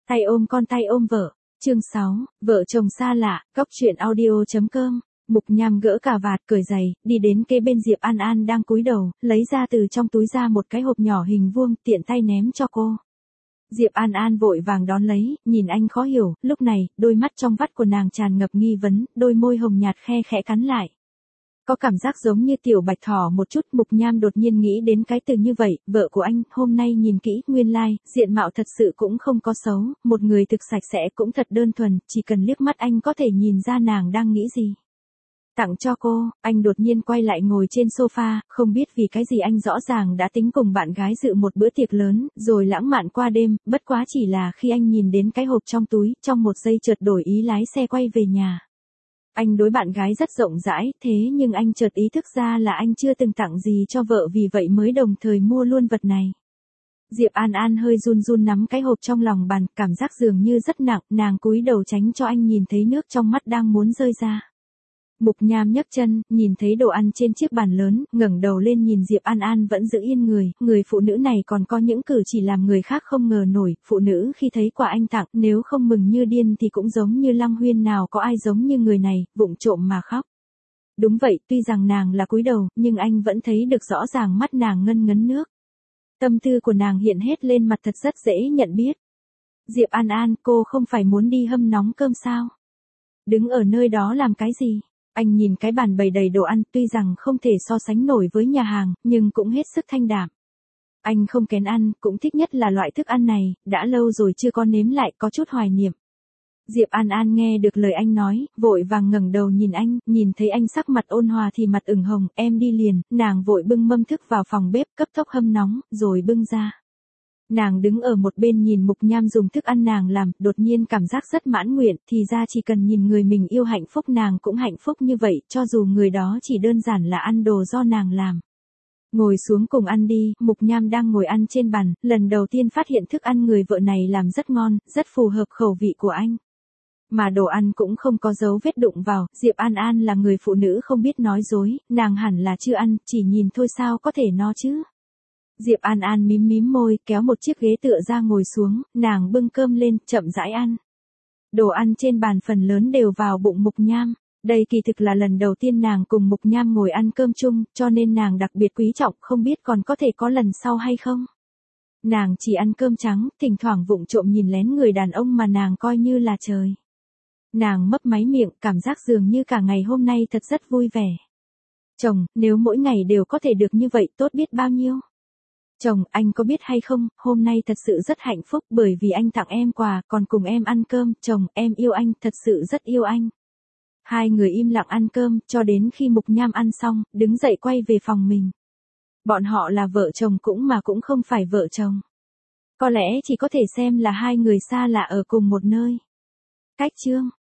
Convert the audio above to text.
Tay ôm con tay ôm vợ. Chương 6, vợ chồng xa lạ, góc truyện audio.com. Mục Nham gỡ cà vạt, cởi giày, đi đến kế bên Diệp An An đang cúi đầu, lấy ra từ trong túi ra một cái hộp nhỏ hình vuông, tiện tay ném cho cô. Diệp An An vội vàng đón lấy, nhìn anh khó hiểu, lúc này, đôi mắt trong vắt của nàng tràn ngập nghi vấn, đôi môi hồng nhạt khe khẽ cắn lại. Có cảm giác giống như tiểu bạch thỏ một chút. Mục Nham đột nhiên nghĩ đến cái từ như vậy, vợ của anh, hôm nay nhìn kỹ, nguyên lai, diện mạo thật sự cũng không có xấu, một người thực sạch sẽ cũng thật đơn thuần, chỉ cần liếc mắt anh có thể nhìn ra nàng đang nghĩ gì. Tặng cho cô, anh đột nhiên quay lại ngồi trên sofa, không biết vì cái gì anh rõ ràng đã tính cùng bạn gái dự một bữa tiệc lớn, rồi lãng mạn qua đêm, bất quá chỉ là khi anh nhìn đến cái hộp trong túi, trong một giây chợt đổi ý lái xe quay về nhà. Anh đối bạn gái rất rộng rãi, thế nhưng anh chợt ý thức ra là anh chưa từng tặng gì cho vợ, vì vậy mới đồng thời mua luôn vật này. Diệp An An hơi run run nắm cái hộp trong lòng bàn, cảm giác dường như rất nặng, nàng cúi đầu tránh cho anh nhìn thấy nước trong mắt đang muốn rơi ra. Mục Nham nhấc chân, nhìn thấy đồ ăn trên chiếc bàn lớn, ngẩng đầu lên nhìn Diệp An An vẫn giữ yên người, người phụ nữ này còn có những cử chỉ làm người khác không ngờ nổi, phụ nữ khi thấy quà anh tặng, nếu không mừng như điên thì cũng giống như Lăng Huyên, nào có ai giống như người này, vụng trộm mà khóc. Đúng vậy, tuy rằng nàng là cúi đầu, nhưng anh vẫn thấy được rõ ràng mắt nàng ngân ngấn nước. Tâm tư của nàng hiện hết lên mặt thật rất dễ nhận biết. Diệp An An, cô không phải muốn đi hâm nóng cơm sao? Đứng ở nơi đó làm cái gì? Anh nhìn cái bàn bày đầy đồ ăn, tuy rằng không thể so sánh nổi với nhà hàng, nhưng cũng hết sức thanh đạm. Anh không kén ăn, cũng thích nhất là loại thức ăn này, đã lâu rồi chưa có nếm lại, có chút hoài niệm. Diệp An An nghe được lời anh nói, vội vàng ngẩng đầu nhìn anh, nhìn thấy anh sắc mặt ôn hòa thì mặt ửng hồng, em đi liền, nàng vội bưng mâm thức vào phòng bếp, cấp tốc hâm nóng, rồi bưng ra. Nàng đứng ở một bên nhìn Mục Nham dùng thức ăn nàng làm, đột nhiên cảm giác rất mãn nguyện, thì ra chỉ cần nhìn người mình yêu hạnh phúc nàng cũng hạnh phúc như vậy, cho dù người đó chỉ đơn giản là ăn đồ do nàng làm. Ngồi xuống cùng ăn đi, Mục Nham đang ngồi ăn trên bàn, lần đầu tiên phát hiện thức ăn người vợ này làm rất ngon, rất phù hợp khẩu vị của anh. Mà đồ ăn cũng không có dấu vết đụng vào, Diệp An An là người phụ nữ không biết nói dối, nàng hẳn là chưa ăn, chỉ nhìn thôi sao có thể no chứ. Diệp An An mím mím môi, kéo một chiếc ghế tựa ra ngồi xuống, nàng bưng cơm lên, chậm rãi ăn. Đồ ăn trên bàn phần lớn đều vào bụng Mục Nham. Đây kỳ thực là lần đầu tiên nàng cùng Mục Nham ngồi ăn cơm chung, cho nên nàng đặc biệt quý trọng, không biết còn có thể có lần sau hay không. Nàng chỉ ăn cơm trắng, thỉnh thoảng vụng trộm nhìn lén người đàn ông mà nàng coi như là trời. Nàng mấp máy miệng, cảm giác dường như cả ngày hôm nay thật rất vui vẻ. Chồng, nếu mỗi ngày đều có thể được như vậy tốt biết bao nhiêu. Chồng, anh có biết hay không, hôm nay thật sự rất hạnh phúc bởi vì anh tặng em quà, còn cùng em ăn cơm, chồng, em yêu anh, thật sự rất yêu anh. Hai người im lặng ăn cơm, cho đến khi Mục Nham ăn xong, đứng dậy quay về phòng mình. Bọn họ là vợ chồng cũng không phải vợ chồng. Có lẽ chỉ có thể xem là hai người xa lạ ở cùng một nơi. Cách chương.